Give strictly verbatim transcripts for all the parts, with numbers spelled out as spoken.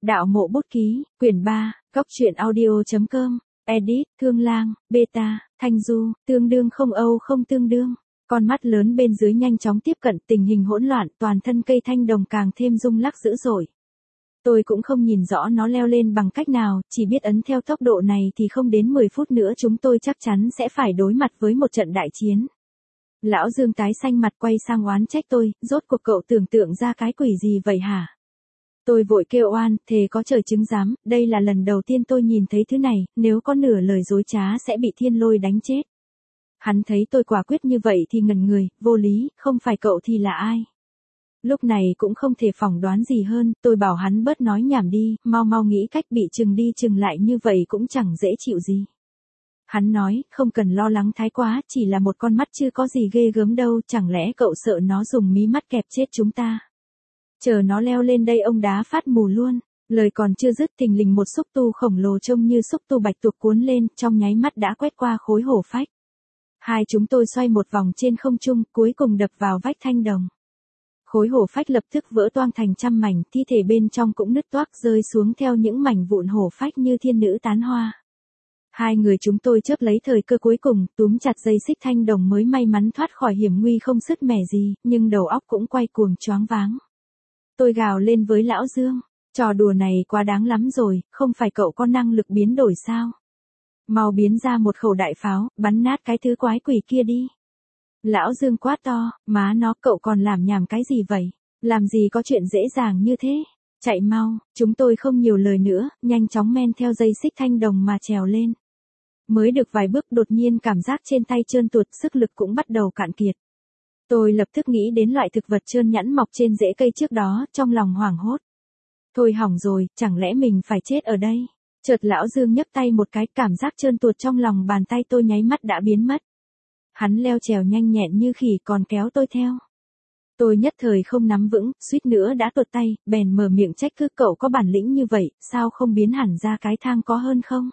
Đạo mộ bút ký, quyển ba, góc truyện audio.com, edit, Thương Lang, beta, Thanh Du, tương đương không âu không tương đương. Con mắt lớn bên dưới nhanh chóng tiếp cận, tình hình hỗn loạn, toàn thân cây thanh đồng càng thêm rung lắc dữ dội. Tôi cũng không nhìn rõ nó leo lên bằng cách nào, chỉ biết ấn theo tốc độ này thì không đến mười phút nữa chúng tôi chắc chắn sẽ phải đối mặt với một trận đại chiến. Lão Dương tái xanh mặt quay sang oán trách tôi, rốt cuộc cậu tưởng tượng ra cái quỷ gì vậy hả? Tôi vội kêu oan, thề có trời chứng giám, đây là lần đầu tiên tôi nhìn thấy thứ này, nếu có nửa lời dối trá sẽ bị thiên lôi đánh chết. Hắn thấy tôi quả quyết như vậy thì ngẩn người, vô lý, không phải cậu thì là ai? Lúc này cũng không thể phỏng đoán gì hơn, tôi bảo hắn bớt nói nhảm đi, mau mau nghĩ cách bị chừng đi chừng lại như vậy cũng chẳng dễ chịu gì. Hắn nói, không cần lo lắng thái quá, chỉ là một con mắt chưa có gì ghê gớm đâu, chẳng lẽ cậu sợ nó dùng mí mắt kẹp chết chúng ta? Chờ nó leo lên đây ông đá phát mù luôn. Lời còn chưa dứt thình lình một xúc tu khổng lồ trông như xúc tu bạch tuộc cuốn lên, trong nháy mắt đã quét qua khối hổ phách. Hai chúng tôi xoay một vòng trên không trung, cuối cùng đập vào vách thanh đồng. Khối hổ phách lập tức vỡ toang thành trăm mảnh, thi thể bên trong cũng nứt toác rơi xuống theo những mảnh vụn hổ phách như thiên nữ tán hoa. Hai người chúng tôi chớp lấy thời cơ cuối cùng, túm chặt dây xích thanh đồng mới may mắn thoát khỏi hiểm nguy không sứt mẻ gì, nhưng đầu óc cũng quay cuồng choáng váng. Tôi gào lên với Lão Dương, trò đùa này quá đáng lắm rồi, không phải cậu có năng lực biến đổi sao? Mau biến ra một khẩu đại pháo, bắn nát cái thứ quái quỷ kia đi. Lão Dương quát to, má nó cậu còn làm nhảm cái gì vậy? Làm gì có chuyện dễ dàng như thế? Chạy mau, chúng tôi không nhiều lời nữa, nhanh chóng men theo dây xích thanh đồng mà trèo lên. Mới được vài bước đột nhiên cảm giác trên tay trơn tuột, sức lực cũng bắt đầu cạn kiệt. Tôi lập tức nghĩ đến loại thực vật trơn nhẵn mọc trên rễ cây trước đó, trong lòng hoảng hốt. Thôi hỏng rồi, chẳng lẽ mình phải chết ở đây? Chợt Lão Dương nhấc tay một cái, cảm giác trơn tuột trong lòng bàn tay tôi nháy mắt đã biến mất. Hắn leo trèo nhanh nhẹn như khỉ còn kéo tôi theo. Tôi nhất thời không nắm vững, suýt nữa đã tuột tay, bèn mở miệng trách cứ cậu có bản lĩnh như vậy, sao không biến hẳn ra cái thang có hơn không?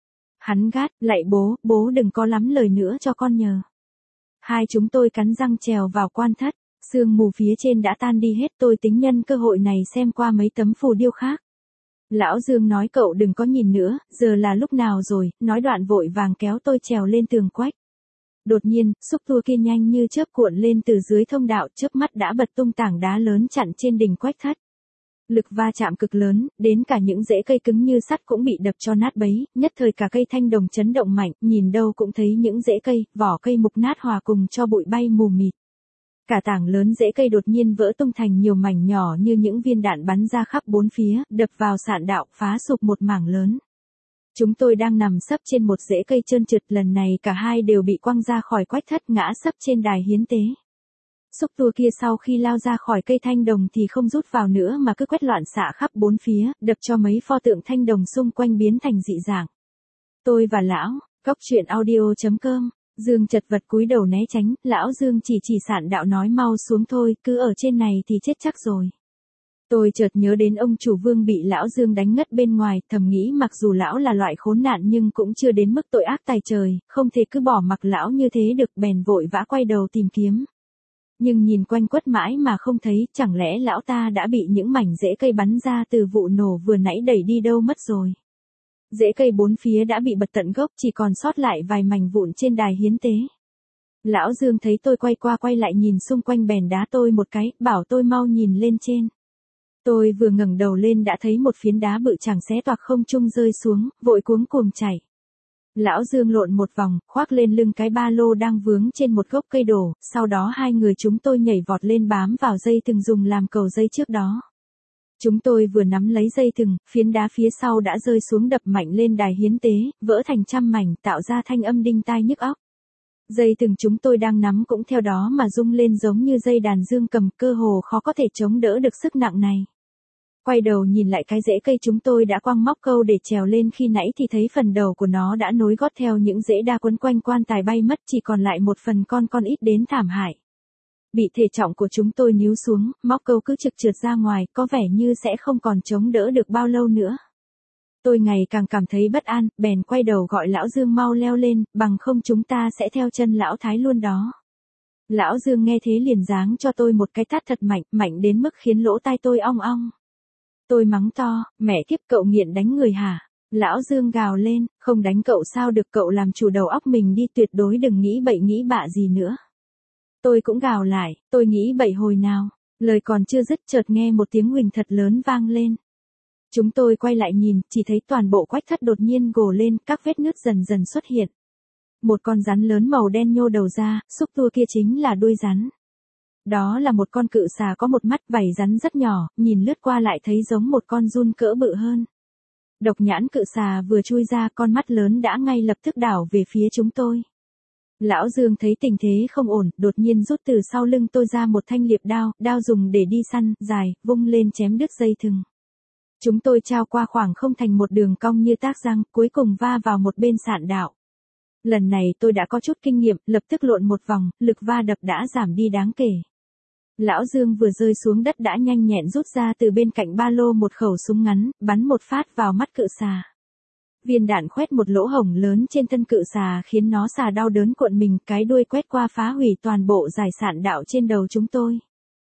Hắn gắt, lạy bố, bố đừng có lắm lời nữa cho con nhờ. Hai chúng tôi cắn răng trèo vào quan thất, sương mù phía trên đã tan đi hết, tôi tính nhân cơ hội này xem qua mấy tấm phù điêu khác. Lão Dương nói cậu đừng có nhìn nữa, giờ là lúc nào rồi, nói đoạn vội vàng kéo tôi trèo lên tường quách. Đột nhiên, xúc tua kia nhanh như chớp cuộn lên từ dưới thông đạo, chớp mắt đã bật tung tảng đá lớn chặn trên đỉnh quách thất. Lực va chạm cực lớn, đến cả những rễ cây cứng như sắt cũng bị đập cho nát bấy, nhất thời cả cây thanh đồng chấn động mạnh, nhìn đâu cũng thấy những rễ cây, vỏ cây mục nát hòa cùng cho bụi bay mù mịt. Cả tảng lớn rễ cây đột nhiên vỡ tung thành nhiều mảnh nhỏ như những viên đạn bắn ra khắp bốn phía, đập vào sạn đạo, phá sụp một mảng lớn. Chúng tôi đang nằm sấp trên một rễ cây trơn trượt, lần này cả hai đều bị quăng ra khỏi quách thất ngã sấp trên đài hiến tế. Xúc tua kia sau khi lao ra khỏi cây thanh đồng thì không rút vào nữa mà cứ quét loạn xạ khắp bốn phía, đập cho mấy pho tượng thanh đồng xung quanh biến thành dị dạng. Tôi và Lão, góc truyện audio.com, Dương chật vật cúi đầu né tránh, Lão Dương chỉ chỉ sạn đạo nói mau xuống thôi, cứ ở trên này thì chết chắc rồi. Tôi chợt nhớ đến ông chủ Vương bị Lão Dương đánh ngất bên ngoài, thầm nghĩ mặc dù Lão là loại khốn nạn nhưng cũng chưa đến mức tội ác tày trời, không thể cứ bỏ mặc Lão như thế được, bèn vội vã quay đầu tìm kiếm. Nhưng nhìn quanh quất mãi mà không thấy, chẳng lẽ Lão ta đã bị những mảnh rễ cây bắn ra từ vụ nổ vừa nãy đẩy đi đâu mất rồi. Rễ cây bốn phía đã bị bật tận gốc, chỉ còn sót lại vài mảnh vụn trên đài hiến tế. Lão Dương thấy tôi quay qua quay lại nhìn xung quanh bèn đá tôi một cái, bảo tôi mau nhìn lên trên. Tôi vừa ngẩng đầu lên đã thấy một phiến đá bự chảng xé toạc không trung rơi xuống, vội cuống cuồng chạy. Lão Dương lộn một vòng, khoác lên lưng cái ba lô đang vướng trên một gốc cây đổ, sau đó hai người chúng tôi nhảy vọt lên bám vào dây thừng dùng làm cầu dây trước đó. Chúng tôi vừa nắm lấy dây thừng, phiến đá phía sau đã rơi xuống đập mạnh lên đài hiến tế, vỡ thành trăm mảnh tạo ra thanh âm đinh tai nhức óc. Dây thừng chúng tôi đang nắm cũng theo đó mà rung lên giống như dây đàn dương cầm, cơ hồ khó có thể chống đỡ được sức nặng này. Quay đầu nhìn lại cái rễ cây chúng tôi đã quăng móc câu để trèo lên khi nãy thì thấy phần đầu của nó đã nối gót theo những rễ đa quấn quanh quan tài bay mất, chỉ còn lại một phần con con ít đến thảm hại. Bị thể trọng của chúng tôi níu xuống, móc câu cứ trực trượt ra ngoài, có vẻ như sẽ không còn chống đỡ được bao lâu nữa. Tôi ngày càng cảm thấy bất an, bèn quay đầu gọi Lão Dương mau leo lên, bằng không chúng ta sẽ theo chân Lão Thái luôn đó. Lão Dương nghe thế liền giáng cho tôi một cái tát thật mạnh, mạnh đến mức khiến lỗ tai tôi ong ong. Tôi mắng to, mẹ kiếp cậu nghiện đánh người hả? Lão Dương gào lên, không đánh cậu sao được, cậu làm chủ đầu óc mình đi, tuyệt đối đừng nghĩ bậy nghĩ bạ gì nữa. Tôi cũng gào lại, tôi nghĩ bậy hồi nào, lời còn chưa dứt chợt nghe một tiếng huỳnh thật lớn vang lên. Chúng tôi quay lại nhìn, chỉ thấy toàn bộ quách thất đột nhiên gồ lên, các vết nứt dần dần xuất hiện. Một con rắn lớn màu đen nhô đầu ra, xúc tua kia chính là đuôi rắn. Đó là một con cự xà có một mắt, vảy rắn rất nhỏ, nhìn lướt qua lại thấy giống một con giun cỡ bự hơn. Độc nhãn cự xà vừa chui ra, con mắt lớn đã ngay lập tức đảo về phía chúng tôi. Lão Dương thấy tình thế không ổn, đột nhiên rút từ sau lưng tôi ra một thanh liệp đao, đao dùng để đi săn, dài, vung lên chém đứt dây thừng. Chúng tôi trao qua khoảng không thành một đường cong như tác răng, cuối cùng va vào một bên sạn đạo. Lần này tôi đã có chút kinh nghiệm, lập tức lộn một vòng, lực va đập đã giảm đi đáng kể. Lão Dương vừa rơi xuống đất đã nhanh nhẹn rút ra từ bên cạnh ba lô một khẩu súng ngắn, bắn một phát vào mắt cự xà. Viên đạn khoét một lỗ hổng lớn trên thân cự xà khiến nó xà đau đớn cuộn mình, cái đuôi quét qua phá hủy toàn bộ dải sạn đạo trên đầu chúng tôi.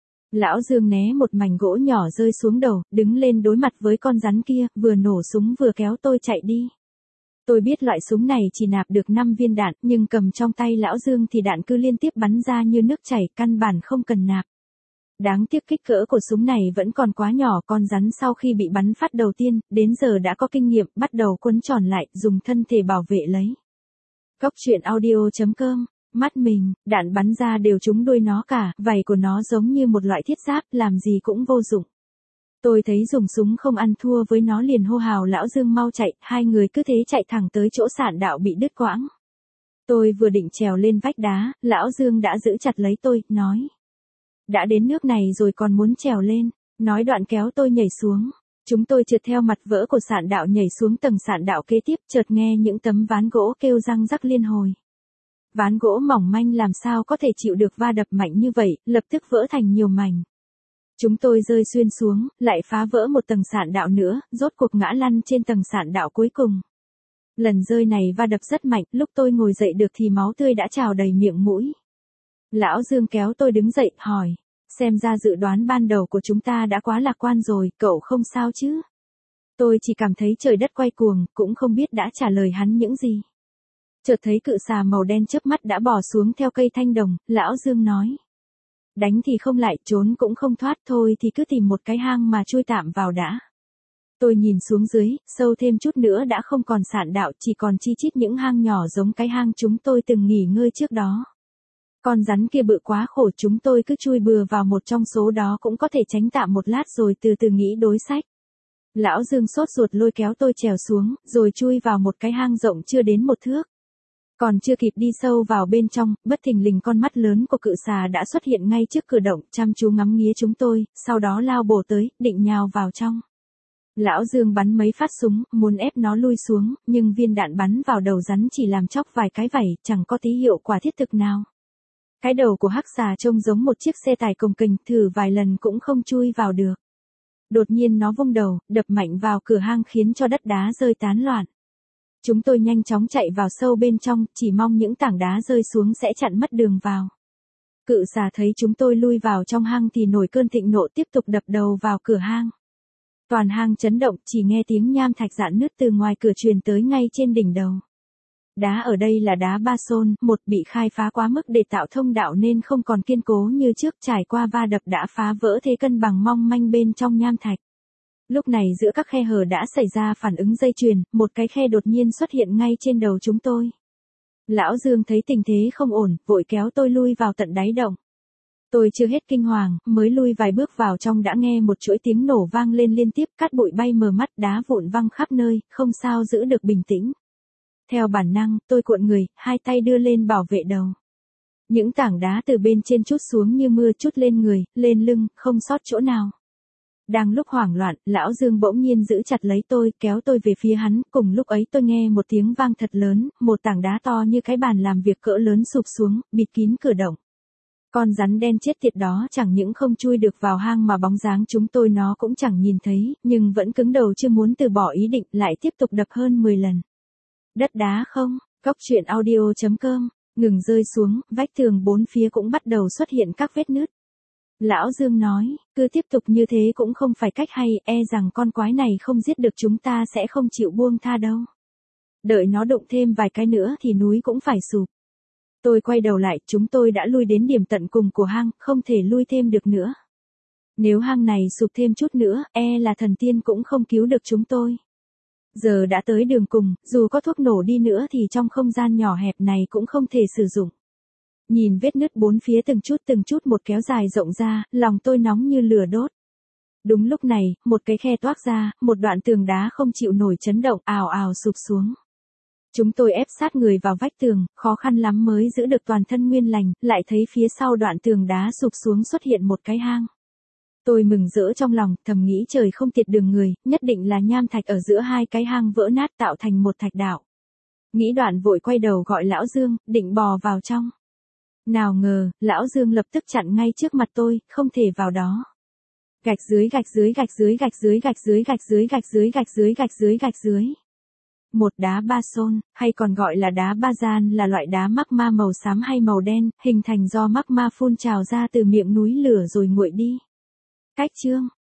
Lão Dương né một mảnh gỗ nhỏ rơi xuống đầu, đứng lên đối mặt với con rắn kia, vừa nổ súng vừa kéo tôi chạy đi. Tôi biết loại súng này chỉ nạp được năm viên đạn, nhưng cầm trong tay Lão Dương thì đạn cứ liên tiếp bắn ra như nước chảy, căn bản không cần nạp. Đáng tiếc kích cỡ của súng này vẫn còn quá nhỏ, con rắn sau khi bị bắn phát đầu tiên, đến giờ đã có kinh nghiệm, bắt đầu quấn tròn lại, dùng thân thể bảo vệ lấy. Cóc truyện audio chấm com, mắt mình, đạn bắn ra đều trúng đuôi nó cả, vảy của nó giống như một loại thiết giáp, làm gì cũng vô dụng. Tôi thấy dùng súng không ăn thua với nó liền hô hào Lão Dương mau chạy, hai người cứ thế chạy thẳng tới chỗ sạn đạo bị đứt quãng. Tôi vừa định trèo lên vách đá, Lão Dương đã giữ chặt lấy tôi, nói. Đã đến nước này rồi còn muốn trèo lên, nói đoạn kéo tôi nhảy xuống. Chúng tôi trượt theo mặt vỡ của sạn đạo nhảy xuống tầng sạn đạo kế tiếp, chợt nghe những tấm ván gỗ kêu răng rắc liên hồi. Ván gỗ mỏng manh làm sao có thể chịu được va đập mạnh như vậy, lập tức vỡ thành nhiều mảnh. Chúng tôi rơi xuyên xuống, lại phá vỡ một tầng sạn đạo nữa, rốt cuộc ngã lăn trên tầng sạn đạo cuối cùng. Lần rơi này va đập rất mạnh, lúc tôi ngồi dậy được thì máu tươi đã trào đầy miệng mũi. Lão Dương kéo tôi đứng dậy, hỏi, xem ra dự đoán ban đầu của chúng ta đã quá lạc quan rồi, cậu không sao chứ? Tôi chỉ cảm thấy trời đất quay cuồng, cũng không biết đã trả lời hắn những gì. Chợt thấy cự xà màu đen chớp mắt đã bò xuống theo cây thanh đồng, Lão Dương nói. Đánh thì không lại, trốn cũng không thoát, thôi thì cứ tìm một cái hang mà chui tạm vào đã. Tôi nhìn xuống dưới, sâu thêm chút nữa đã không còn sạn đạo, chỉ còn chi chít những hang nhỏ giống cái hang chúng tôi từng nghỉ ngơi trước đó. Con rắn kia bự quá khổ, chúng tôi cứ chui bừa vào một trong số đó cũng có thể tránh tạm một lát rồi từ từ nghĩ đối sách. Lão Dương sốt ruột lôi kéo tôi trèo xuống, rồi chui vào một cái hang rộng chưa đến một thước. Còn chưa kịp đi sâu vào bên trong, bất thình lình con mắt lớn của cự xà đã xuất hiện ngay trước cửa động, chăm chú ngắm nghía chúng tôi, sau đó lao bổ tới, định nhào vào trong. Lão Dương bắn mấy phát súng, muốn ép nó lui xuống, nhưng viên đạn bắn vào đầu rắn chỉ làm chóc vài cái vảy, chẳng có tí hiệu quả thiết thực nào. Cái đầu của hắc xà trông giống một chiếc xe tải cồng kềnh, thử vài lần cũng không chui vào được. Đột nhiên nó vung đầu, đập mạnh vào cửa hang khiến cho đất đá rơi tán loạn. Chúng tôi nhanh chóng chạy vào sâu bên trong, chỉ mong những tảng đá rơi xuống sẽ chặn mất đường vào. Cự xà thấy chúng tôi lui vào trong hang thì nổi cơn thịnh nộ, tiếp tục đập đầu vào cửa hang. Toàn hang chấn động, chỉ nghe tiếng nham thạch rạn nứt từ ngoài cửa truyền tới ngay trên đỉnh đầu. Đá ở đây là đá ba sôn, một bị khai phá quá mức để tạo thông đạo nên không còn kiên cố như trước, trải qua va đập đã phá vỡ thế cân bằng mong manh bên trong nham thạch. Lúc này giữa các khe hở đã xảy ra phản ứng dây chuyền, một cái khe đột nhiên xuất hiện ngay trên đầu chúng tôi. Lão Dương thấy tình thế không ổn, vội kéo tôi lui vào tận đáy động. Tôi chưa hết kinh hoàng, mới lui vài bước vào trong đã nghe một chuỗi tiếng nổ vang lên liên tiếp, cát bụi bay mờ mắt, đá vụn văng khắp nơi, không sao giữ được bình tĩnh. Theo bản năng, tôi cuộn người, hai tay đưa lên bảo vệ đầu. Những tảng đá từ bên trên trút xuống như mưa, trút lên người, lên lưng, không sót chỗ nào. Đang lúc hoảng loạn, Lão Dương bỗng nhiên giữ chặt lấy tôi, kéo tôi về phía hắn, cùng lúc ấy tôi nghe một tiếng vang thật lớn, một tảng đá to như cái bàn làm việc cỡ lớn sụp xuống, bịt kín cửa động. Con rắn đen chết tiệt đó chẳng những không chui được vào hang mà bóng dáng chúng tôi nó cũng chẳng nhìn thấy, nhưng vẫn cứng đầu chưa muốn từ bỏ ý định, lại tiếp tục đập hơn mười lần. Đất đá không, cóc truyện audio chấm com, ngừng rơi xuống, vách tường bốn phía cũng bắt đầu xuất hiện các vết nứt. Lão Dương nói, cứ tiếp tục như thế cũng không phải cách hay, e rằng con quái này không giết được chúng ta sẽ không chịu buông tha đâu. Đợi nó đụng thêm vài cái nữa thì núi cũng phải sụp. Tôi quay đầu lại, chúng tôi đã lui đến điểm tận cùng của hang, không thể lui thêm được nữa. Nếu hang này sụp thêm chút nữa, e là thần tiên cũng không cứu được chúng tôi. Giờ đã tới đường cùng, dù có thuốc nổ đi nữa thì trong không gian nhỏ hẹp này cũng không thể sử dụng. Nhìn vết nứt bốn phía từng chút từng chút một kéo dài rộng ra, lòng tôi nóng như lửa đốt. Đúng lúc này, một cái khe toác ra, một đoạn tường đá không chịu nổi chấn động ào ào sụp xuống. Chúng tôi ép sát người vào vách tường, khó khăn lắm mới giữ được toàn thân nguyên lành, lại thấy phía sau đoạn tường đá sụp xuống xuất hiện một cái hang. Tôi mừng rỡ trong lòng, thầm nghĩ trời không tiệt đường người, nhất định là nham thạch ở giữa hai cái hang vỡ nát tạo thành một thạch đạo. Nghĩ đoạn vội quay đầu gọi Lão Dương, định bò vào trong. Nào ngờ, Lão Dương lập tức chặn ngay trước mặt tôi, không thể vào đó. Gạch dưới gạch dưới gạch dưới gạch dưới gạch dưới gạch dưới gạch dưới gạch dưới gạch dưới gạch dưới. Một đá ba sôn, hay còn gọi là đá ba gian là loại đá magma màu xám hay màu đen, hình thành do magma phun trào ra từ miệng núi lửa rồi nguội đi. Cách chương